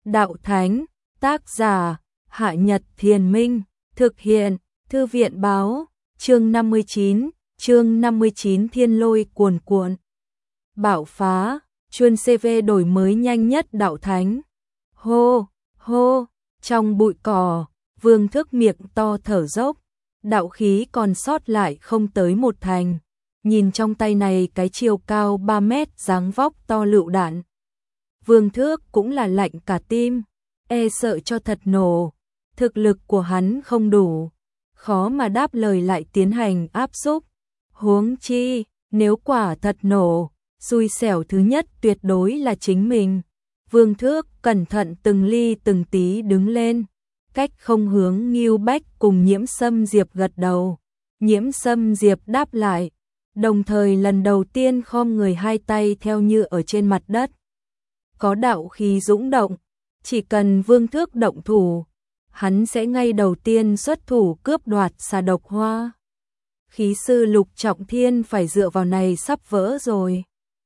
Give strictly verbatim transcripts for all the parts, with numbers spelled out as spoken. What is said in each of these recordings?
Đạo Thánh, tác giả, Hạ Nhật Thiền Minh, thực hiện, Thư viện báo, chương năm mươi chín, chương năm mươi chín thiên lôi cuồn cuộn. Bạo phá, chuyên xê vê đổi mới nhanh nhất Đạo Thánh. Hô, hô, trong bụi cỏ, Vương Thước miệng to thở dốc, đạo khí còn sót lại không tới một thành. Nhìn trong tay này cái chiều cao ba mét dáng vóc to lựu đạn. Vương Thước cũng là lạnh cả tim, e sợ cho thật nổ. Thực lực của hắn không đủ, khó mà đáp lời lại tiến hành áp xúc. Huống chi, nếu quả thật nổ, xui xẻo thứ nhất tuyệt đối là chính mình. Vương Thước cẩn thận từng ly từng tí đứng lên, cách không hướng Ngưu Bách cùng Nhiễm Sâm Diệp gật đầu. Nhiễm Sâm Diệp đáp lại, đồng thời lần đầu tiên khom người hai tay theo như ở trên mặt đất. Có đạo khí dũng động, chỉ cần Vương Thước động thủ, hắn sẽ ngay đầu tiên xuất thủ cướp đoạt xà độc hoa. Khí sư Lục Trọng Thiên phải dựa vào này sắp vỡ rồi.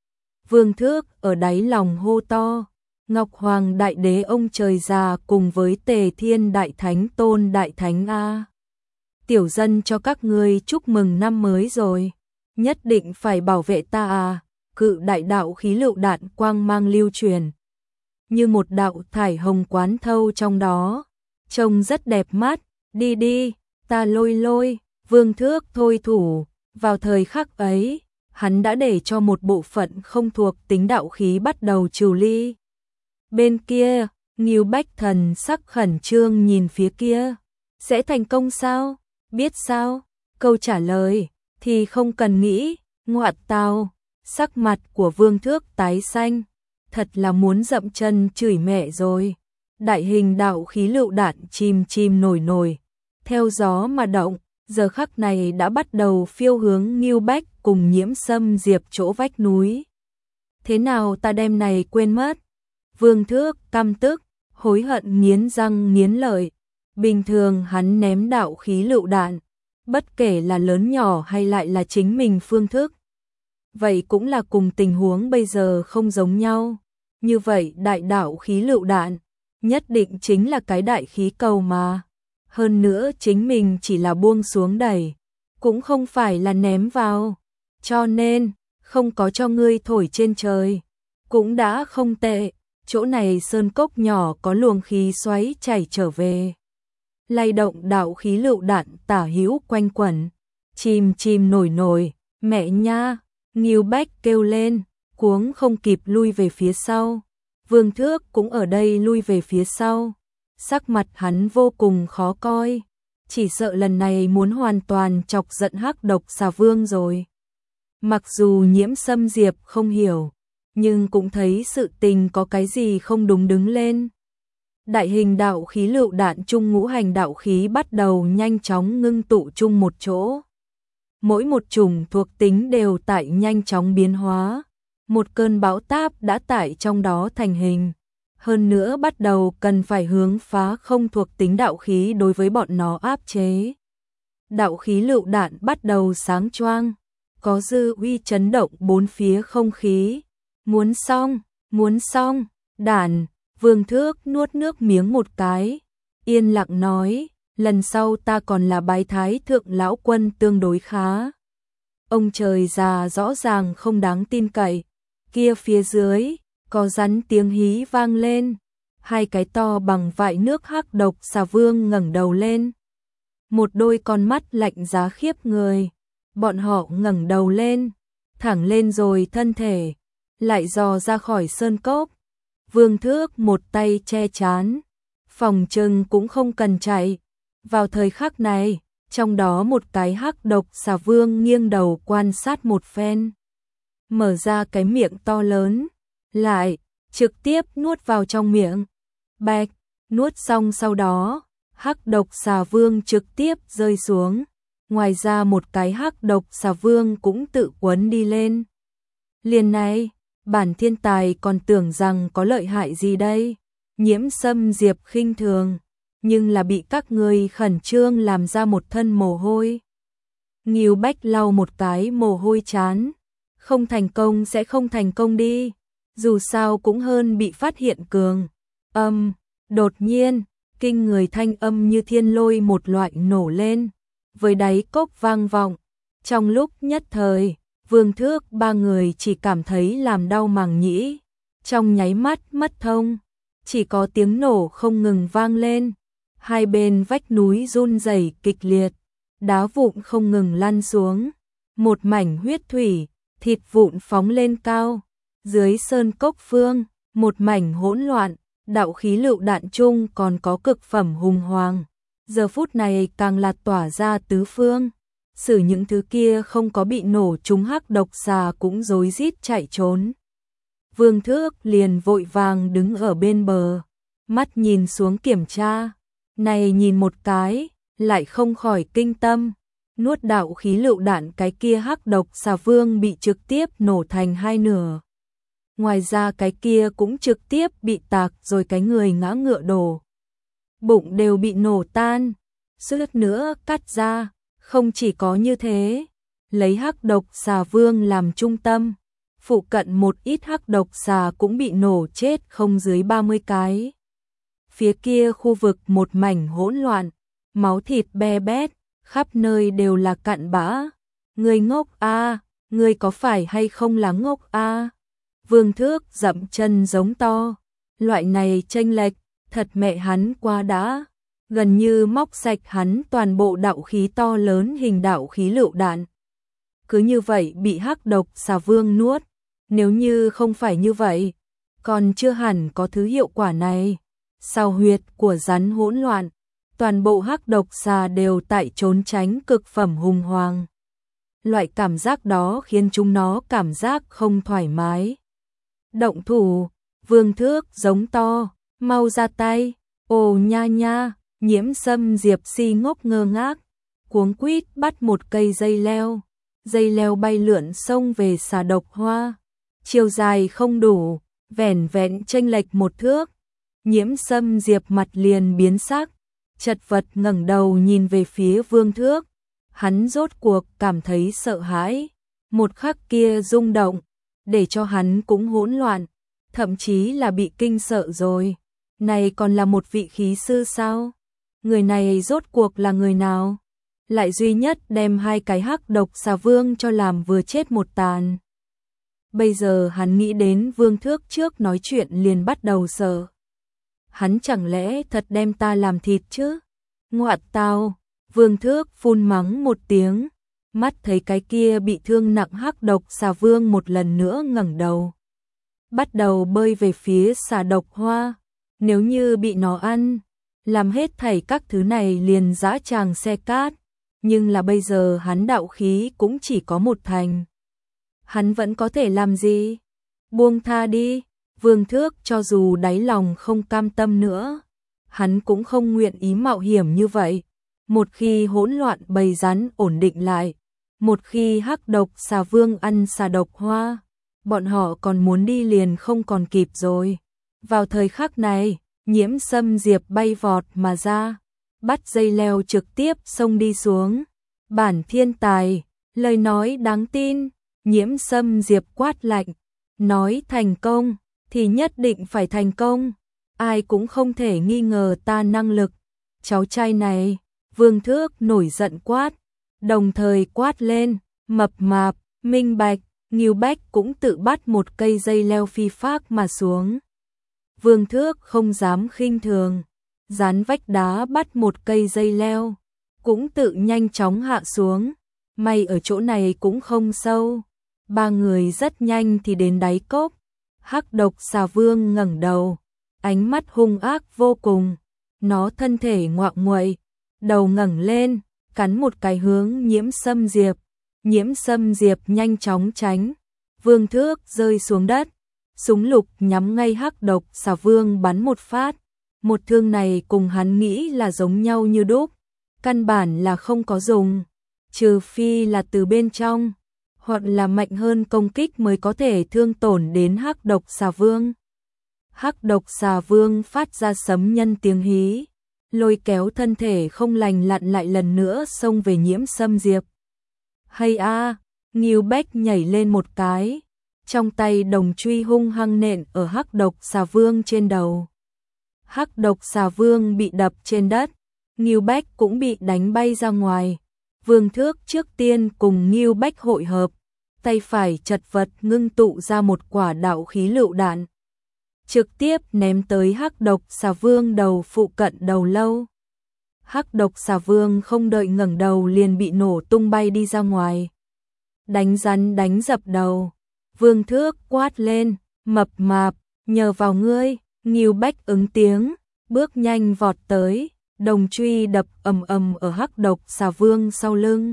Vương Thước ở đáy lòng hô to, Ngọc Hoàng Đại Đế ông trời già cùng với Tề Thiên Đại Thánh Tôn Đại Thánh A. Tiểu dân cho các ngươi chúc mừng năm mới rồi, nhất định phải bảo vệ ta à. Cự đại đạo khí lựu đạn quang mang lưu truyền, như một đạo thải hồng quán thâu trong đó, trông rất đẹp mắt. Đi đi, ta lôi lôi. Vương Thước thôi thủ, vào thời khắc ấy, hắn đã để cho một bộ phận không thuộc tính đạo khí bắt đầu trừ ly. Bên kia, Ngưu Bách thần sắc khẩn trương nhìn phía kia. Sẽ thành công sao? Biết sao? Câu trả lời thì không cần nghĩ. Ngoạn tào, sắc mặt của Vương Thước tái xanh, thật là muốn dậm chân chửi mẹ rồi. Đại hình đạo khí lựu đạn chìm chìm nổi nổi, theo gió mà động, giờ khắc này đã bắt đầu phiêu hướng Ngưu Bách cùng Nhiễm Sâm Diệp chỗ vách núi. Thế nào ta đem này quên mất? Vương Thước căm tức, hối hận nghiến răng nghiến lợi. Bình thường hắn ném đạo khí lựu đạn, bất kể là lớn nhỏ hay lại là chính mình phương thức, vậy cũng là cùng tình huống bây giờ không giống nhau. Như vậy đại đạo khí lựu đạn, nhất định chính là cái đại khí cầu mà. Hơn nữa chính mình chỉ là buông xuống đẩy, cũng không phải là ném vào. Cho nên, không có cho ngươi thổi trên trời, cũng đã không tệ. Chỗ này sơn cốc nhỏ có luồng khí xoáy chảy trở về, lay động đạo khí lựu đạn tả hữu quanh quẩn, chìm chìm nổi nổi. Mẹ nha! Ngưu Bách kêu lên, cuống không kịp lui về phía sau. Vương Thước cũng ở đây lui về phía sau, sắc mặt hắn vô cùng khó coi, chỉ sợ lần này muốn hoàn toàn chọc giận Hắc Độc Xà Vương rồi. Mặc dù Nhiễm Sâm Diệp không hiểu, nhưng cũng thấy sự tình có cái gì không đúng đứng lên. Đại hình đạo khí lựu đạn chung ngũ hành đạo khí bắt đầu nhanh chóng ngưng tụ chung một chỗ. Mỗi một chủng thuộc tính đều tại nhanh chóng biến hóa, một cơn bão táp đã tại trong đó thành hình. Hơn nữa bắt đầu cần phải hướng phá không thuộc tính đạo khí đối với bọn nó áp chế. Đạo khí lựu đạn bắt đầu sáng choang, có dư uy chấn động bốn phía không khí. Muốn xong, muốn xong, đản. Vương Thước nuốt nước miếng một cái, yên lặng nói, lần sau ta còn là bái thái thượng lão quân tương đối khá. Ông trời già rõ ràng không đáng tin cậy. Kia phía dưới, có rắn tiếng hí vang lên, hai cái to bằng vại nước Hắc Độc Xà Vương ngẩng đầu lên. Một đôi con mắt lạnh giá khiếp người, bọn họ ngẩng đầu lên, thẳng lên rồi thân thể, lại dò ra khỏi sơn cốc. Vương Thước một tay che chán, phòng trừng cũng không cần chạy. Vào thời khắc này, trong đó một cái Hắc Độc Xà Vương nghiêng đầu quan sát một phen, mở ra cái miệng to lớn, lại trực tiếp nuốt vào trong miệng. Bạch, nuốt xong sau đó, Hắc Độc Xà Vương trực tiếp rơi xuống. Ngoài ra một cái Hắc Độc Xà Vương cũng tự quấn đi lên. Liền này, bản thiên tài còn tưởng rằng có lợi hại gì đây. Nhiễm Sâm Diệp khinh thường, nhưng là bị các ngươi khẩn trương làm ra một thân mồ hôi. Ngưu Bách lau một cái mồ hôi chán, không thành công sẽ không thành công đi, dù sao cũng hơn bị phát hiện cường. Âm, đột nhiên, kinh người thanh âm như thiên lôi một loại nổ lên, với đáy cốc vang vọng. Trong lúc nhất thời, Vương Thước ba người chỉ cảm thấy làm đau màng nhĩ, trong nháy mắt mất thông, chỉ có tiếng nổ không ngừng vang lên, hai bên vách núi run rẩy kịch liệt, đá vụn không ngừng lăn xuống, một mảnh huyết thủy, thịt vụn phóng lên cao, dưới sơn cốc phương, một mảnh hỗn loạn, đạo khí lựu đạn chung còn có cực phẩm hùng hoàng, giờ phút này càng là tỏa ra tứ phương. Xử những thứ kia không có bị nổ trúng hắc độc xà cũng rối rít chạy trốn. Vương Thước liền vội vàng đứng ở bên bờ, mắt nhìn xuống kiểm tra, này nhìn một cái, lại không khỏi kinh tâm, nuốt đạo khí lựu đạn cái kia hắc độc xà vương bị trực tiếp nổ thành hai nửa. Ngoài ra cái kia cũng trực tiếp bị tạc rồi cái người ngã ngựa đổ. Bụng đều bị nổ tan, suýt nữa cắt ra. Không chỉ có như thế, lấy hắc độc xà vương làm trung tâm, phụ cận một ít hắc độc xà cũng bị nổ chết không dưới ba mươi cái. Phía kia khu vực một mảnh hỗn loạn, máu thịt be bét, khắp nơi đều là cặn bã. Người ngốc a, người có phải hay không là ngốc a? Vương Thước dậm chân giống to, loại này chênh lệch, thật mẹ hắn quá đã. Gần như móc sạch hắn toàn bộ đạo khí to lớn hình đạo khí lựu đạn. Cứ như vậy bị hắc độc xà vương nuốt, nếu như không phải như vậy, còn chưa hẳn có thứ hiệu quả này. Sau huyệt của rắn hỗn loạn, toàn bộ hắc độc xà đều tại trốn tránh cực phẩm hùng hoàng. Loại cảm giác đó khiến chúng nó cảm giác không thoải mái. Động thủ, Vương Thước giống to, mau ra tay, ồ nha nha. Nhiễm Sâm Diệp si ngốc ngơ ngác, cuống quýt bắt một cây dây leo, dây leo bay lượn xông về xà độc hoa, chiều dài không đủ, vẻn vẹn chênh lệch một thước. Nhiễm Sâm Diệp mặt liền biến sắc, chật vật ngẩng đầu nhìn về phía Vương Thước, hắn rốt cuộc cảm thấy sợ hãi, một khắc kia rung động, để cho hắn cũng hỗn loạn, thậm chí là bị kinh sợ rồi. Này còn là một vị khí sư sao? Người này rốt cuộc là người nào? Lại duy nhất đem hai cái hắc độc xà vương cho làm vừa chết một tàn. Bây giờ hắn nghĩ đến Vương Thước trước nói chuyện liền bắt đầu sợ. Hắn chẳng lẽ thật đem ta làm thịt chứ? Ngoạn tao, Vương Thước phun mắng một tiếng, mắt thấy cái kia bị thương nặng hắc độc xà vương một lần nữa ngẩng đầu. Bắt đầu bơi về phía xà độc hoa, nếu như bị nó ăn, làm hết thảy các thứ này liền dã tràng xe cát, nhưng là bây giờ hắn đạo khí cũng chỉ có một thành. Hắn vẫn có thể làm gì? Buông tha đi, Vương Thước cho dù đáy lòng không cam tâm nữa, hắn cũng không nguyện ý mạo hiểm như vậy. Một khi hỗn loạn bầy rắn ổn định lại, một khi hắc độc xà vương ăn xà độc hoa, bọn họ còn muốn đi liền không còn kịp rồi. Vào thời khắc này, Nhiễm Sâm Diệp bay vọt mà ra, bắt dây leo trực tiếp xông đi xuống. Bản thiên tài, lời nói đáng tin, Nhiễm Sâm Diệp quát lạnh, nói thành công thì nhất định phải thành công, ai cũng không thể nghi ngờ ta năng lực. Cháu trai này, Vương Thước nổi giận quát, đồng thời quát lên, mập mạp, minh bạch, Ngưu Bách cũng tự bắt một cây dây leo phi phác mà xuống. Vương Thước không dám khinh thường, dán vách đá bắt một cây dây leo, cũng tự nhanh chóng hạ xuống, may ở chỗ này cũng không sâu. Ba người rất nhanh thì đến đáy cốc, hắc độc xà vương ngẩng đầu, ánh mắt hung ác vô cùng, nó thân thể ngoạ nguậy, đầu ngẩng lên, cắn một cái hướng Nhiễm Sâm Diệp. Nhiễm Sâm Diệp nhanh chóng tránh, Vương Thước rơi xuống đất, súng lục nhắm ngay hắc độc xà vương bắn một phát. Một thương này cùng hắn nghĩ là giống nhau như đúc, căn bản là không có dùng, trừ phi là từ bên trong, hoặc là mạnh hơn công kích mới có thể thương tổn đến hắc độc xà vương. Hắc độc xà vương phát ra sấm nhân tiếng hí, lôi kéo thân thể không lành lặn lại lần nữa xông về Nhiễm Sâm Diệp. Hay a, Ngưu Bách nhảy lên một cái, trong tay đồng truy hung hăng nện ở hắc độc xà vương trên đầu. Hắc độc xà vương bị đập trên đất, Ngưu Bách cũng bị đánh bay ra ngoài. Vương Thước trước tiên cùng Ngưu Bách hội hợp, tay phải chật vật ngưng tụ ra một quả đạo khí lựu đạn, trực tiếp ném tới Hắc độc xà vương đầu phụ cận đầu lâu. Hắc độc xà vương không đợi ngẩng đầu liền bị nổ tung bay đi ra ngoài. Đánh rắn đánh dập đầu, Vương Thước quát lên, mập mạp, nhờ vào ngươi. Ngưu Bách ứng tiếng, bước nhanh vọt tới, đồng truy đập ầm ầm ở Hắc độc xà vương sau lưng.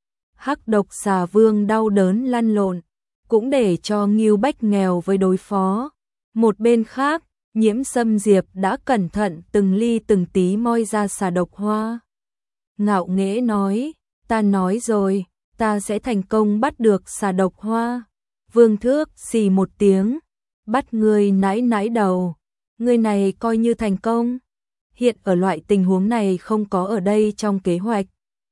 Hắc độc xà vương đau đớn lăn lộn, cũng để cho Ngưu Bách nghèo với đối phó. Một bên khác, Nhiễm Sâm Diệp đã cẩn thận từng ly từng tí moi ra xà độc hoa. Ngạo nghễ nói, ta nói rồi, ta sẽ thành công bắt được xà độc hoa. Vương Thước xì một tiếng, bắt ngươi nãi nãi đầu. Người này coi như thành công. Hiện ở loại tình huống này không có ở đây trong kế hoạch.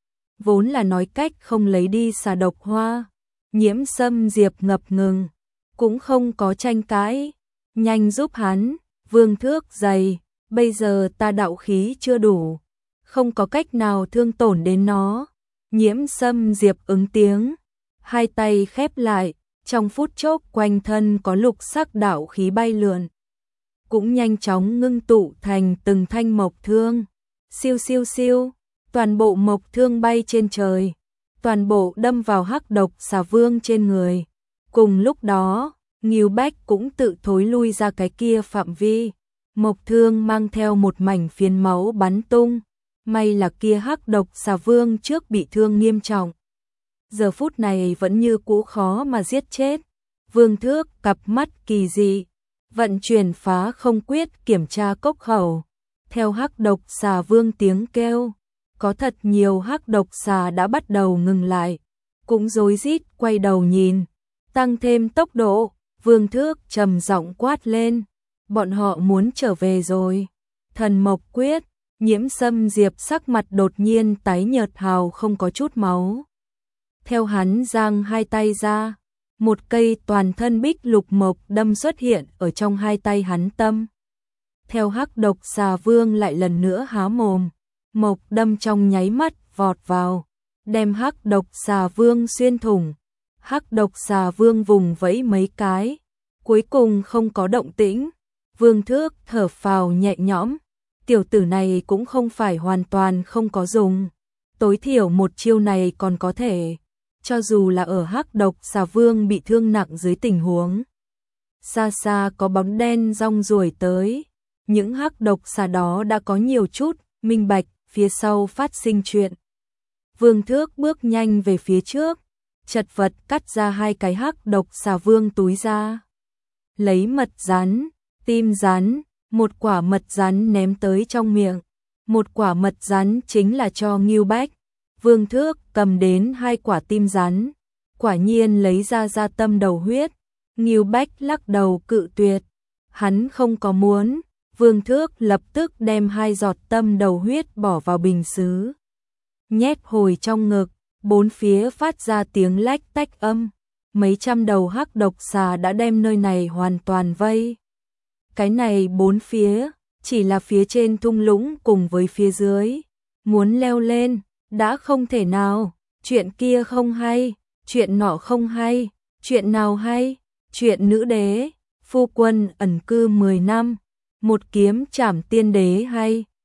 Vốn là nói cách không lấy đi xà độc hoa. Nhiễm Sâm Diệp ngập ngừng, cũng không có tranh cãi. Nhanh giúp hắn, Vương Thước dày, bây giờ ta đạo khí chưa đủ, không có cách nào thương tổn đến nó. Nhiễm Sâm Diệp ứng tiếng, hai tay khép lại, trong phút chốc quanh thân có lục sắc đạo khí bay lượn, cũng nhanh chóng ngưng tụ thành từng thanh mộc thương. Siêu siêu siêu, toàn bộ mộc thương bay trên trời, toàn bộ đâm vào Hắc độc xà vương trên người. Cùng lúc đó, Ngưu Bách cũng tự thối lui ra cái kia phạm vi, mộc thương mang theo một mảnh phiến máu bắn tung. May là kia Hắc độc xà vương trước bị thương nghiêm trọng, giờ phút này vẫn như cũ khó mà giết chết. Vương Thước cặp mắt kỳ dị, vận chuyển phá không quyết kiểm tra cốc khẩu. Theo Hắc độc xà vương tiếng kêu, có thật nhiều Hắc độc xà đã bắt đầu ngừng lại, cũng rối rít quay đầu nhìn, tăng thêm tốc độ. Vương Thước trầm giọng quát lên, bọn họ muốn trở về rồi. Thần mộc quyết. Nhiễm Sâm Diệp sắc mặt đột nhiên tái nhợt hào không có chút máu. Theo hắn giang hai tay ra, một cây toàn thân bích lục mộc đâm xuất hiện ở trong hai tay hắn tâm. Theo Hắc độc xà vương lại lần nữa há mồm, mộc đâm trong nháy mắt vọt vào, đem Hắc độc xà vương xuyên thủng. Hắc độc xà vương vùng vẫy mấy cái, cuối cùng không có động tĩnh. Vương Thước thở phào nhẹ nhõm, tiểu tử này cũng không phải hoàn toàn không có dùng, tối thiểu một chiêu này còn có thể, cho dù là ở Hắc độc xà vương bị thương nặng dưới tình huống. Xa xa có bóng đen rong ruổi tới, những Hắc độc xà đó đã có nhiều chút minh bạch phía sau phát sinh chuyện. Vương Thước bước nhanh về phía trước, chật vật cắt ra hai cái Hắc độc xà vương túi ra, lấy mật rắn, tim rắn, một quả mật rắn ném tới trong miệng. Một quả mật rắn chính là cho Ngưu Bách. Vương Thước cầm đến hai quả tim rắn, quả nhiên lấy ra ra tâm đầu huyết. Ngưu Bách lắc đầu cự tuyệt, hắn không có muốn. Vương Thước lập tức đem hai giọt tâm đầu huyết bỏ vào bình sứ, nhét hồi trong ngực, bốn phía phát ra tiếng lách tách âm. Mấy trăm đầu Hắc độc xà đã đem nơi này hoàn toàn vây. Cái này bốn phía, chỉ là phía trên thung lũng cùng với phía dưới. Muốn leo lên, đã không thể nào. Chuyện kia không hay, chuyện nọ không hay, chuyện nào hay? Chuyện nữ đế, phu quân ẩn cư mười năm, một kiếm trảm tiên đế hay.